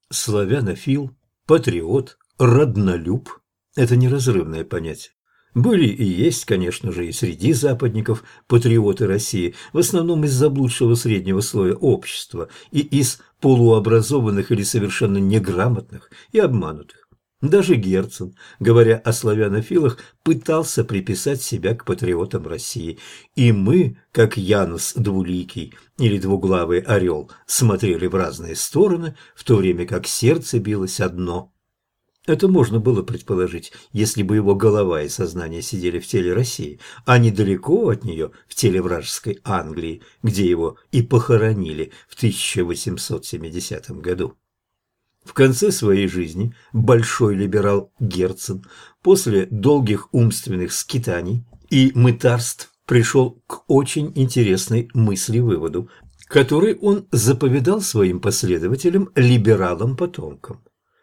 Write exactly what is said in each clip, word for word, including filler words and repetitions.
Славянофил, патриот, роднолюб – это неразрывное понятие. Были и есть, конечно же, и среди западников патриоты России, в основном из заблудшего среднего слоя общества и из полуобразованных или совершенно неграмотных и обманутых. Даже Герцен, говоря о славянофилах, пытался приписать себя к патриотам России. И мы, как Янус Двуликий или Двуглавый орел, смотрели в разные стороны, в то время как сердце билось одно. Это можно было предположить, если бы его голова и сознание сидели в теле России, а недалеко от нее, в теле вражеской Англии, где его и похоронили в тысяча восемьсот семидесятом году. В конце своей жизни большой либерал Герцен после долгих умственных скитаний и мытарств пришел к очень интересной мысли-выводу, который он заповедал своим последователям, либералам-потомкам.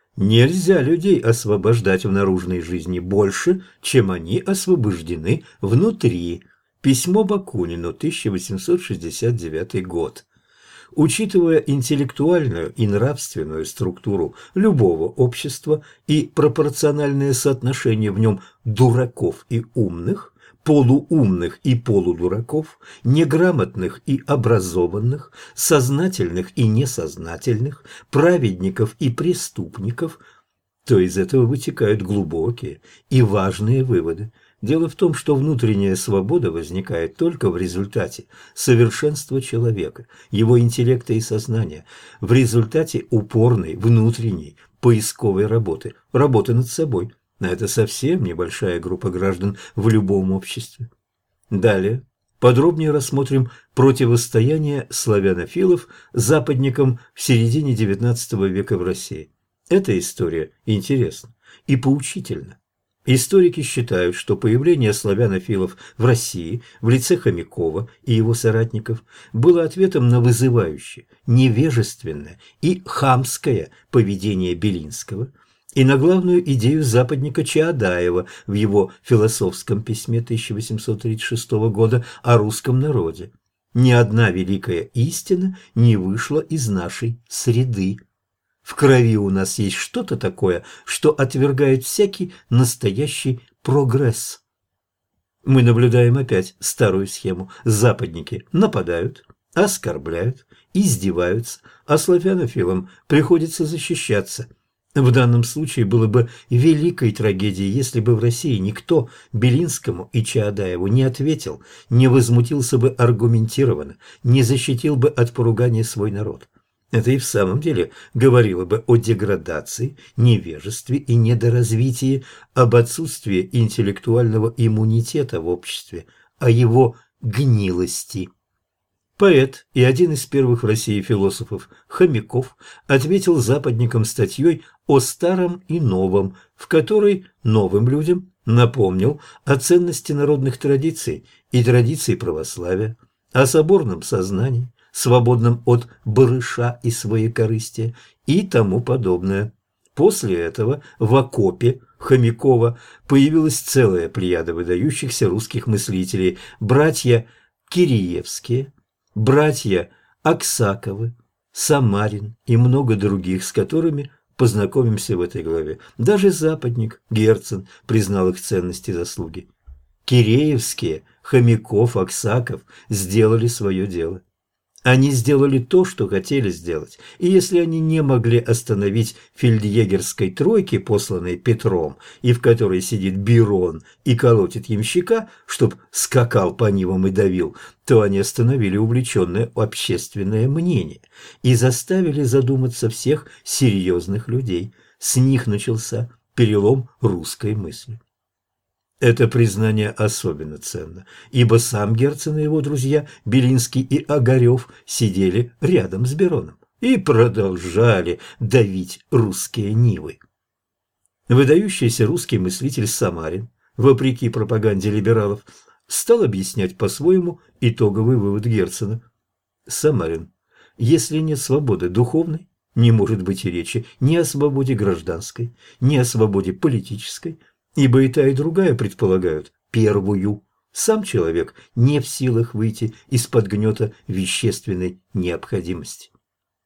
Нельзя людей освобождать в наружной жизни больше, чем они освобождены внутри. Письмо Бакунину, тысяча восемьсот шестьдесят девятый год. Учитывая интеллектуальную и нравственную структуру любого общества и пропорциональное соотношение в нем дураков и умных, полуумных и полудураков, неграмотных и образованных, сознательных и несознательных, праведников и преступников, то из этого вытекают глубокие и важные выводы. Дело в том, что внутренняя свобода возникает только в результате совершенства человека, его интеллекта и сознания, в результате упорной внутренней поисковой работы, работы над собой. А это совсем небольшая группа граждан в любом обществе. Далее подробнее рассмотрим противостояние славянофилов западникам в середине девятнадцатого века в России. Эта история интересна и поучительна. Историки считают, что появление славянофилов в России в лице Хомякова и его соратников было ответом на вызывающее, невежественное и хамское поведение Белинского и на главную идею западника Чаадаева в его философском письме тысяча восемьсот тридцать шестого года о русском народе. Ни одна великая истина не вышла из нашей среды. В крови у нас есть что-то такое, что отвергает всякий настоящий прогресс. Мы наблюдаем опять старую схему. Западники нападают, оскорбляют, издеваются, а славянофилам приходится защищаться. В данном случае было бы великой трагедией, если бы в России никто Белинскому и Чаадаеву не ответил, не возмутился бы аргументированно, не защитил бы от поругания свой народ. Это и в самом деле говорило бы о деградации, невежестве и недоразвитии, об отсутствии интеллектуального иммунитета в обществе, о его гнилости. Поэт и один из первых в России философов Хомяков ответил западникам статьей о старом и новом, в которой новым людям напомнил о ценности народных традиций и традиций православия, о соборном сознании, свободном от барыша и своекорыстия и тому подобное. После этого в окопе Хомякова появилась целая плеяда выдающихся русских мыслителей, братья Киреевские, братья Аксаковы, Самарин и много других, с которыми познакомимся в этой главе. Даже западник Герцен признал их ценность и заслуги. Киреевские, Хомяков, Аксаков сделали свое дело. Они сделали то, что хотели сделать, и если они не могли остановить фельдъегерской тройки, посланной Петром, и в которой сидит Бирон и колотит ямщика, чтоб скакал по нивам и давил, то они остановили увлеченное общественное мнение и заставили задуматься всех серьезных людей. С них начался перелом русской мысли. Это признание особенно ценно, ибо сам Герцен и его друзья Белинский и Огарев сидели рядом с Бироном и продолжали давить русские нивы. Выдающийся русский мыслитель Самарин, вопреки пропаганде либералов, стал объяснять по-своему итоговый вывод Герцена. Самарин: если нет свободы духовной, не может быть и речи ни о свободе гражданской, ни о свободе политической, ибо и та, и другая предполагают первую. Сам человек не в силах выйти из-под гнета вещественной необходимости.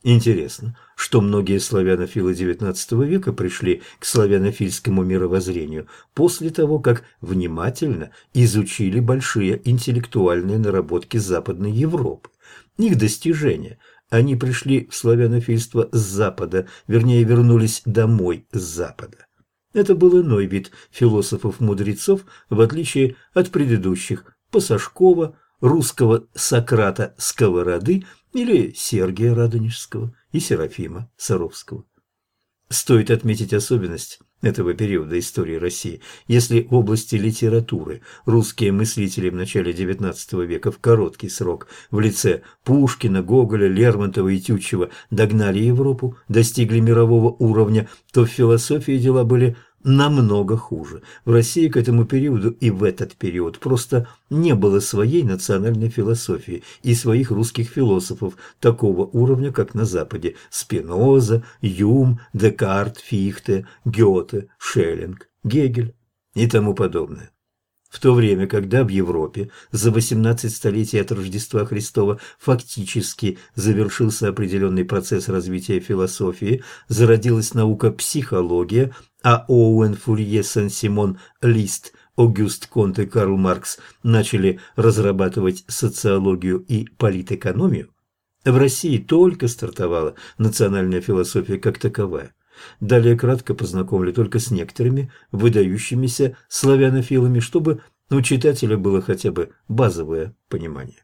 Интересно, что многие славянофилы девятнадцатого века пришли к славянофильскому мировоззрению после того, как внимательно изучили большие интеллектуальные наработки Западной Европы. Их достижения. Они пришли в славянофильство с Запада, вернее, вернулись домой с Запада. Это был иной вид философов-мудрецов, в отличие от предыдущих Пасашкова, русского Сократа Сковороды или Сергия Радонежского и Серафима Саровского. Стоит отметить особенность этого периода истории России. Если в области литературы русские мыслители в начале девятнадцатого века в короткий срок в лице Пушкина, Гоголя, Лермонтова и Тютчева догнали Европу, достигли мирового уровня, то в философии дела были намного хуже. В России к этому периоду и в этот период просто не было своей национальной философии и своих русских философов такого уровня, как на Западе: Спиноза, Юм, Декарт, Фихте, Гёте, Шеллинг, Гегель и тому подобное. В то время, когда в Европе за восемнадцать столетий от Рождества Христова фактически завершился определенный процесс развития философии, зародилась наука психология, а Оуэн Фурье, Сен-Симон, Лист, Огюст Конт и Карл Маркс начали разрабатывать социологию и политэкономию, в России только стартовала национальная философия как таковая. Далее кратко познакомлю только с некоторыми выдающимися славянофилами, чтобы у читателя было хотя бы базовое понимание.